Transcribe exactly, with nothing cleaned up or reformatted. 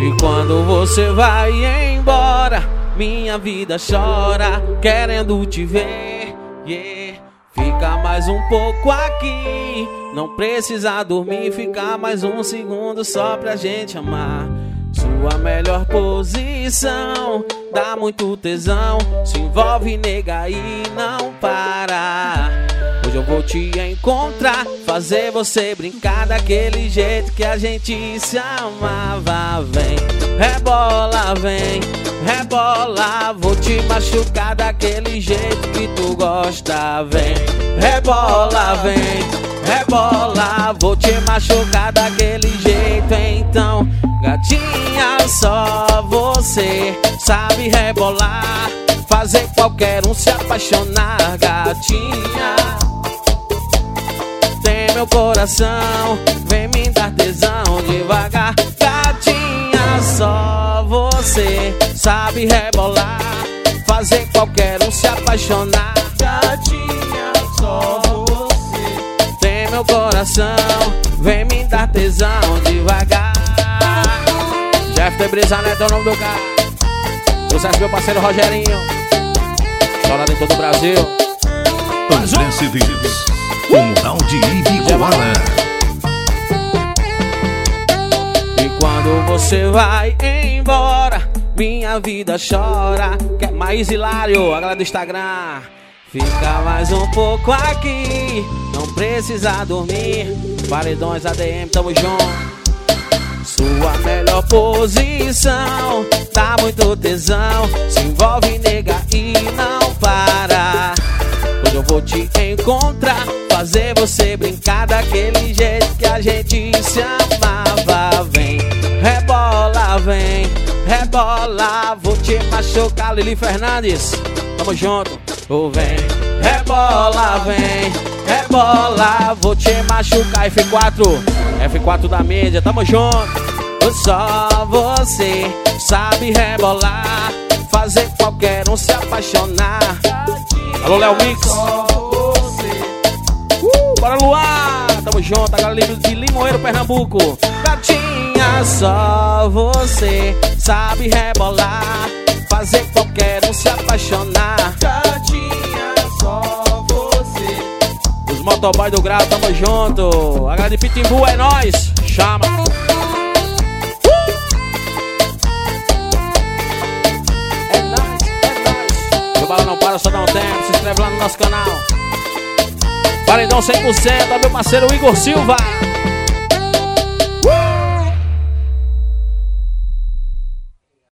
E quando você vai embora, minha vida chora, querendo te ver, yeah. Fica mais um pouco aqui, não precisa dormir, ficar mais um segundo só pra gente amar. Sua melhor posição, dá muito tesão, se envolve, nega, e não para. Hoje eu vou te encontrar, fazer você brincar daquele jeito que a gente se amava. Vem, rebola, vem, rebola, vou te machucar daquele jeito que tu gosta. Vem, rebola, vem, rebola, vou te machucar daquele jeito. Então, gatinha, só você sabe rebolar, fazer qualquer um se apaixonar. Gatinha, tem meu coração, vem me dar tesão devagar. Gatinha, só você sabe rebolar, fazer qualquer um se apaixonar. Gatinha, só você tem meu coração, vem me dar tesão devagar. Jeff de Brisa Neto é o nome do cara. Sucesso meu parceiro Rogerinho, estourado em todo o Brasil. André Cedeiros, Comunal de Ibiguara. E quando você vai embora, minha vida chora. Quer mais Hilário, a galera do Instagram. Fica mais um pouco aqui, não precisa dormir. Paredões A D M, tamo junto. Sua melhor posição, dá muito tesão, se envolve, nega, e não para. Hoje eu vou te encontrar, fazer você brincar daquele jeito que a gente se amava. Vem, rebola, vem, rebola, vou te machucar. Lili Fernandes, tamo junto. Oh, vem, rebola, vem, rebola, vou te machucar. F quatro, F quatro da mídia, tamo junto. Só você sabe rebolar, fazer qualquer um se apaixonar. Alô, Léo Mix. Uh, bora Luar, tamo junto, a galera de Limoeiro, Pernambuco. Gatinha, só você sabe rebolar, fazer qualquer um se apaixonar. Gatinha, só você. Os motoboy do Grau, tamo junto. A galera de Pitimbu é nóis, chama. Bala não para, só dá um tempo, se inscreve lá no nosso canal. Paredão cem por cento, meu parceiro Igor Silva.